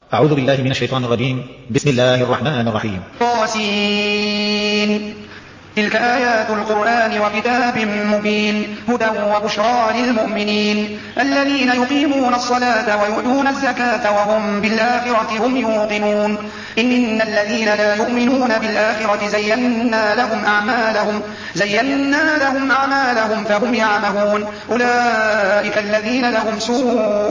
أعوذ بالله من الشيطان الرجيم. بسم الله الرحمن الرحيم. طاسين. تلك آيات القرآن وكتاب مبين هدى وبشرى للمؤمنين الذين يقيمون الصلاة ويؤتون الزكاة وهم بالآخرة هم يوقنون إن الذين لا يؤمنون بالآخرة زينا لهم أعمالهم فهم يعمهون أولئك الذين لهم سوء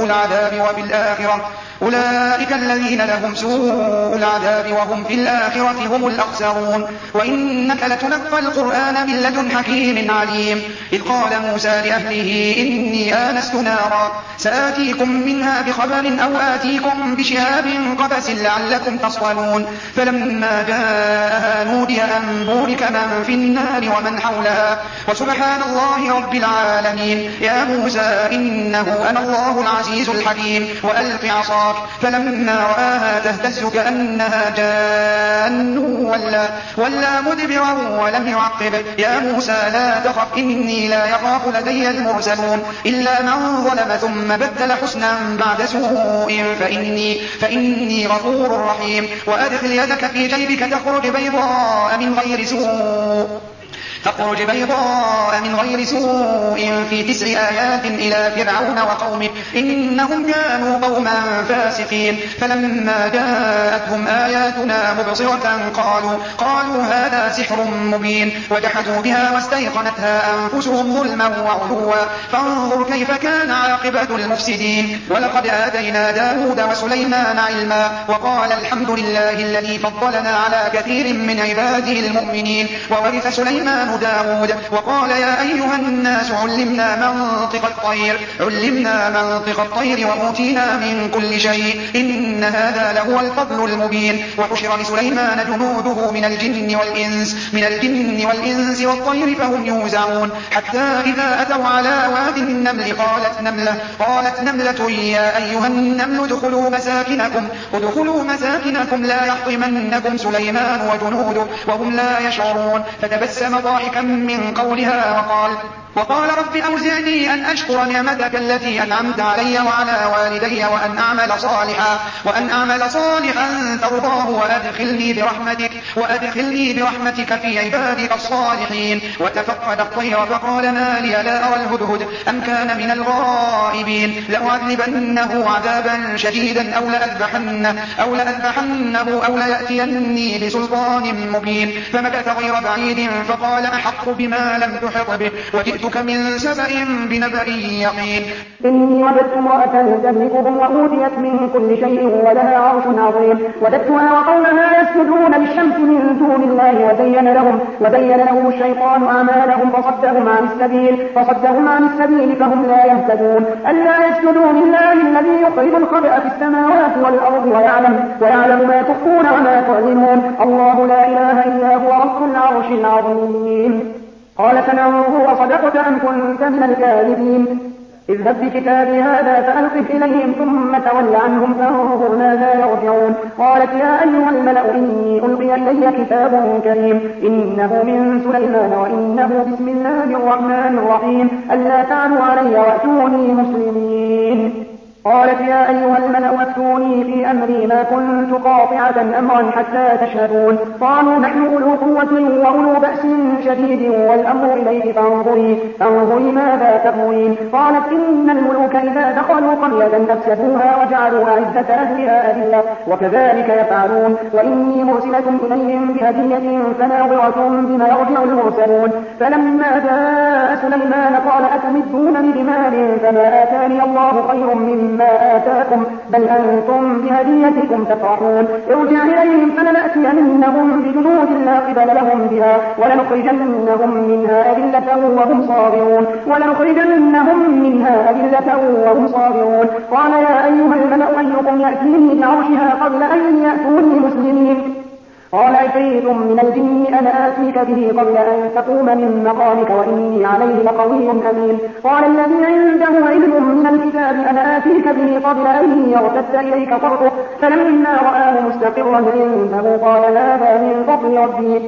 العذاب وهم في الآخرة هم الأخسرون وإنك لتلقى القرآن من لدن حكيم عليم إذ قال موسى لأهله إني آنست نارا سآتيكم منها بخبر أو آتيكم بشهاب قبس لعلكم تصطلون فلما جاءها نودي أن بورك من في النار ومن حولها وسبحان الله رب العالمين يا موسى إنه أنا الله العزيز الحكيم وألق عصاك فلما رآها تهتز كأنها جان ولا مدبرا ولم يعقب يا موسى لا تخف إني لا يخاف لدي المرسلون إلا من ظلم ثم بدل حسنا بعد سوء فإني غفور رحيم وأدخل يدك في جيبك تخرج بيضاء من غير سوء في 9 آيات إلى فرعون وقومه إنهم كانوا قوما فاسقين فلما جاءتهم آياتنا مبصرة قالوا هذا سحر مبين وجحدوا بها واستيقنتها أنفسهم ظلما وعلوا فانظر كيف كان عاقبة المفسدين ولقد آتينا داود وسليمان علما وقال الحمد لله الذي فضلنا على كثير من عباده المؤمنين وورث سليمان داود وقال يا أيها الناس علمنا منطق الطير وأوتينا من كل شيء إن هذا لهو الفضل المبين وحشر لسليمان جنوده من الجن والإنس والطير فهم يوزعون حتى إذا أتوا على واد النمل قالت نملة يا أيها النمل ادخلوا مساكنكم لا يحطمنكم سليمان وجنوده وهم لا يشعرون فتبسم ضاحكا من قولها وقال رب أوزعني أن أشكر نعمتك التي أنعمت علي وعلى والدي وأن أعمل صالحا ترضاه وأدخلني برحمتك في عبادك الصالحين وتفقد الطير فقال ما لي لا أرى الهدهد أم كان من الغائبين لأعذبنه عذابا شديدا أو لأذبحنه أو ليأتيني بسلطان مبين فمكث غير بعيد فقال أحط بما لم تحط به وجئتك من سبأ بنبأ يقين إني وجدت امرأة تملكهم وأوتيت من كل شيء ولها عرش عظيم وجدتها وقومها يسجدون للشمس من دون الله وزين لهم الشيطان أعمالهم فصدهم عن السبيل فهم لا يهتدون ألا يسجدوا لله الذي يخرج الخبأ في السماوات والأرض ويعلم ما تخفون وما تعلنون الله لا إله إلا هو رب العرش العظيم قال سننظر صدقت أم كنت من الكاذبين اذهب بكتابي هذا فألقه إليهم ثم تول عنهم فانظر ماذا يرجعون قالت يا أيها الملأ إني ألقي إلي كتاب كريم إنه من سليمان وإنه بسم الله الرحمن الرحيم ألا تعلوا علي وأتوني مسلمين قالت يا أيها الملأ أفتوني في أمري ما كنت قاطعة أمرا حتى تشهدون قالوا نحن أولو قوة وأولو بأس شديد والأمر إليك فانظري ماذا تأمرين قالت إن الملوك إذا دخلوا قرية أفسدوها وجعلوا أعزة أهلها أذلة وكذلك يفعلون وإني مرسلة إليهم بهدية فناظرة بما يرجع المرسلون فلما جاء سليمان قال أتمدونني بمال فما آتاني الله خير مما آتاكم بل أنتم بهديتكم تفرحون ارجع إليهم فلنأتينهم بجنود لا قبل لهم بها ولنخرجنهم منها أذلة وهم صاغرون قال يا أيها الملأ أيكم يأتيني بعرشها قبل أن يأتوني مسلمين قال عفريت من الجن أنا آتيك به قبل أن تقوم من مقامك وإني عليه لقوي أمين. قال الذي عنده علم من الكتاب أنا آتيك به قبل أن يرتد إليك طرفه فلما رآه مستقرا عنده قال هذا من فضل ربي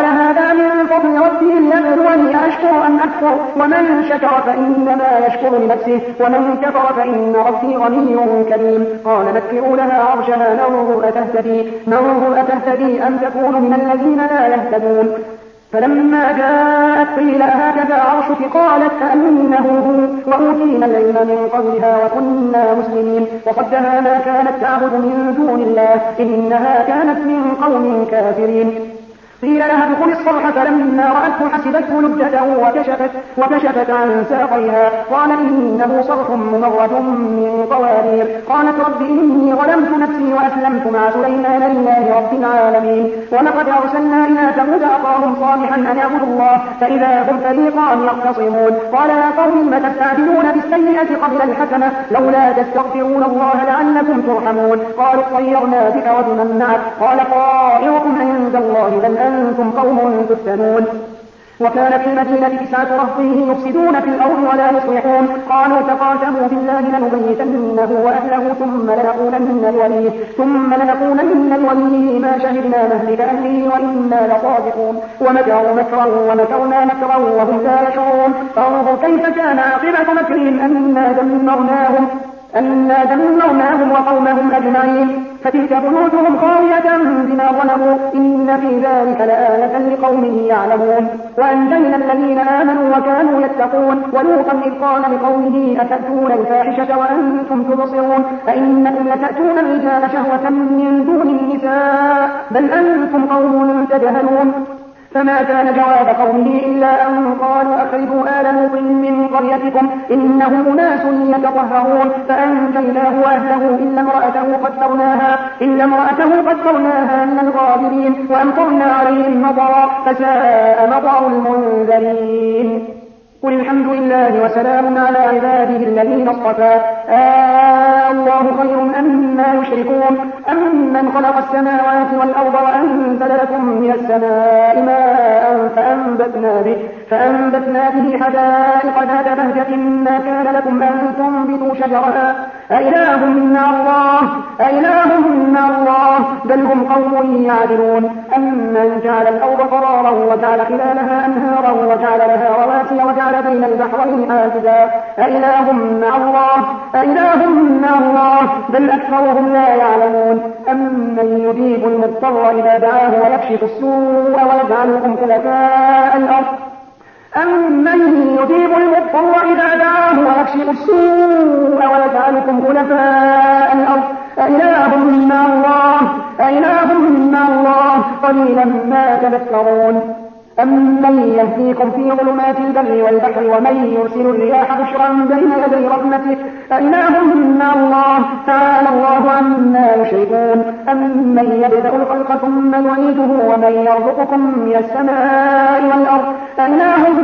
ليبلوني أشكر أم أكفر ومن شكر فإنما يشكر لنفسه ومن كفر فإن ربي غني كريم. قال نكروا لها عرشها ننظر أتهتدي أم تكون من الذين لا يهتدون. فلما جاءت قيل هكذا عرشك قالت كأنه هو وأوتينا العلم من قبلها وكنا مسلمين. وصدها ما كانت تعبد من دون الله إنها كانت من قوم كافرين. قيل لها ادخلي الصرح فلما رأته حسبته لجته وكشفت عن ساقيها قال إنه صرح ممرد من قوارير. قالت رب إني ظلمت نفسي وأسلمت مع سليمان لله رب العالمين. ولقد أرسلنا إلى ثمود أخاهم صالحا أن اعبدوا الله فإذا هم فريقان يختصمون. قال يا قوم لم تستعجلون بالسيئة قبل الحسنة لولا تستغفرون الله لعلكم ترحمون. قالوا اطيرنا بك وبمن معك قال طائركم عند الله بل أنتم قوم تفتنون. وكان في المدينة 9 رهط يفسدون في الأرض ولا يصلحون. قالوا تقاسموا بالله لنبيتنه وأهله ثم لنقولن لوليه ما شهدنا مهلك أهله وإنا لصادقون. ومكروا مكرا ومكرنا مكرا وهم لا يشعرون. فانظر كيف كان عاقبة مكرهم أنا دمرناهم وقومهم أجمعين. فتلك بيوتهم خاوية بما ظلموا إن في ذلك لآية لقوم يعلمون. وأنجينا الذين آمنوا وكانوا يتقون. ولوطا إذ قال لقومه أتأتون الفاحشة وأنتم تبصرون أئنكم لتأتون الرجال شهوة من دون النساء بل أنتم قوم تجهلون. فما كان جواب قومه إلا أن قالوا أخرجوا آل لوط من قريتكم إنهم أناس يتطهرون. فأنجيناه وأهله إلا امرأته قدرناها من الغابرين. وأمطرنا عليهم مطرا فساء مطر المنذرين. قل الحمد لله وسلام على عباده الذين اصطفى الله خير أما يشركون. أمن خلق السماوات والأرض وأنزل لكم من السماء ماء فأنبتنا به حدائق ذات بهجة ما كان لكم أن تنبتوا شجرها أإله مع الله بل هم قوم يعدلون. أمن جعل الأرض قرارا وجعل خلالها أنهارا وجعل لها رواسي وجعل بين البحرين حاجزا أإله مع الله بل أكثرهم لا يعلمون. أمن يجيب المضطر إذا دعاه ويكشف السوء ويجعلكم خلفاء الأرض أإله مع الله قليلا ما تذكرون. أمن يهديكم في ظلمات البر والبحر ومن يرسل الرياح بشرا بين يدي رحمته أإله مع الله تعالى الله عما يشركون. أمن يبدأ الخلق ثم يعيده ومن يرزقكم من السماء والأرض أإله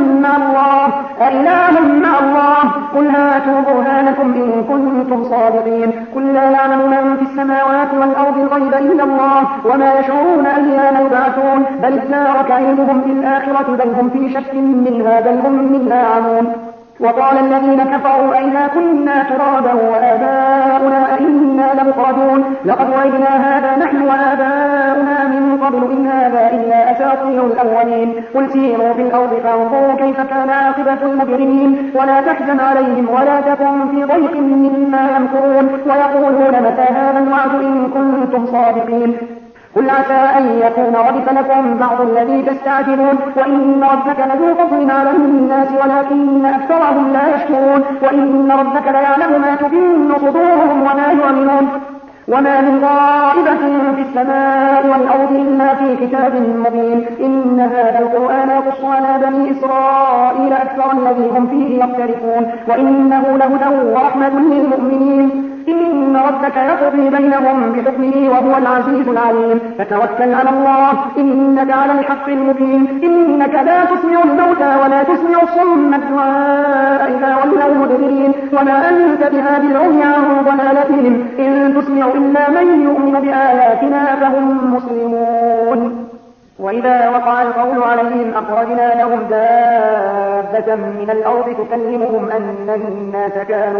مع الله قل هاتوا برهانكم إن كنتم صادقين. قل لا يعلم من في السماوات والأرض الغيب إلا الله وما يشعرون أيان يبعثون بل ادارك علمهم في الآخرة بل هم في شك منها بل هم منها عمون. وقال الذين كفروا أئذا كنا ترابا وآباؤنا أئنا لمخرجون لقد وعدنا هذا نحن وآباؤنا من قبل إن هذا إلا أساطير الأولين. قل سيروا في الأرض فانظروا كيف كان عاقبة المجرمين ولا تحزن عليهم ولا تكن في ضيق مما يمكرون ويقولون متى هذا الوعد إن كنتم صادقين. قل عسى أن يكون ردف لكم بعض الذي تستعجلون وإن ربك لذو فضل على الناس ولكن أكثرهم لا يشكرون. وإن ربك ليعلم ما تكن صدورهم وما يعلنون. وما من غائبة في السماء والأرض إلا في كتاب مبين. إن هذا القرآن يقص على بني إسرائيل أكثر الذي هم فيه يختلفون وإنه لهدى ورحمة للمؤمنين. إن ربك يقضي بينهم بحكمه وهو العزيز العليم فتوكل على الله إنك على الحق المبين إنك لا تسمع الموتى ولا تسمع الصم الدعاء إذا ولوا مدبرين وما أنت بهاد العمي عن ضلالتهم إن تسمع إلا من يؤمن بآياتنا فهم مسلمون وإذا وقع القول عليهم أخرجنا لهم دابة من الأرض تكلمهم أن الناس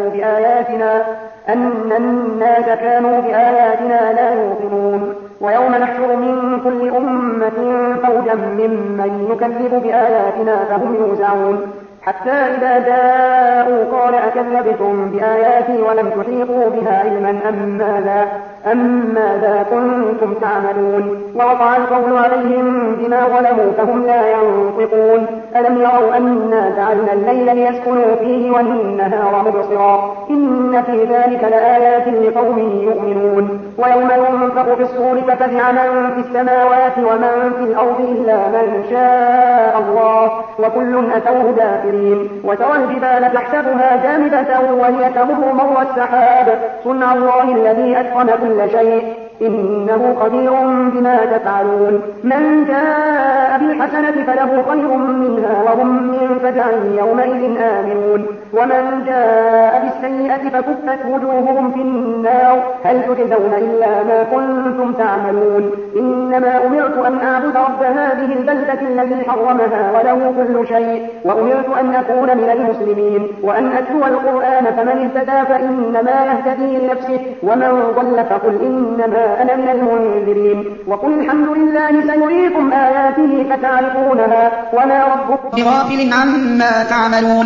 كانوا بآياتنا لا يوقنون ويوم نحشر من كل أمة فوجا ممن يكذب بآياتنا فهم يوزعون حتى إذا جاءوا قال أكذبتم بآياتي ولم تحيطوا بها علما أم ماذا كنتم تعملون ووقع القول عليهم بما ظلموا فهم لا ينطقون ألم يروا أنا جعلنا الليل ليسكنوا فيه والنهار مبصرا إن في ذلك لآيات لقوم يؤمنون ويوم ينفخ في الصور ففزع من في السماوات ومن في الأرض إلا من شاء الله وكل أتوه داخرين وترى الجبال تحسبها جامدة وهي تمر مر السحاب صنع الله الذي أتقن كل شيء إنه قدير بما تفعلون من جاء بالحسنة فله خير منها وهم من فزع يومئذ آمنون ومن جاء بالسيئة فكفت وجوههم في النار هل تجزون إلا ما كنتم تعملون إنما أمرت أن أعبد رب هذه البلدة الذي حرمها وله كل شيء وأمرت أن أكون من المسلمين وأن أتلو القرآن فمن اهتدى فإنما يهتدي لنفسه ومن ضل فقل إنما أنا من المنذرين وقل الحمد لله سيريكم آياته فتعرفونها وما ربكم بغافل عما تعملون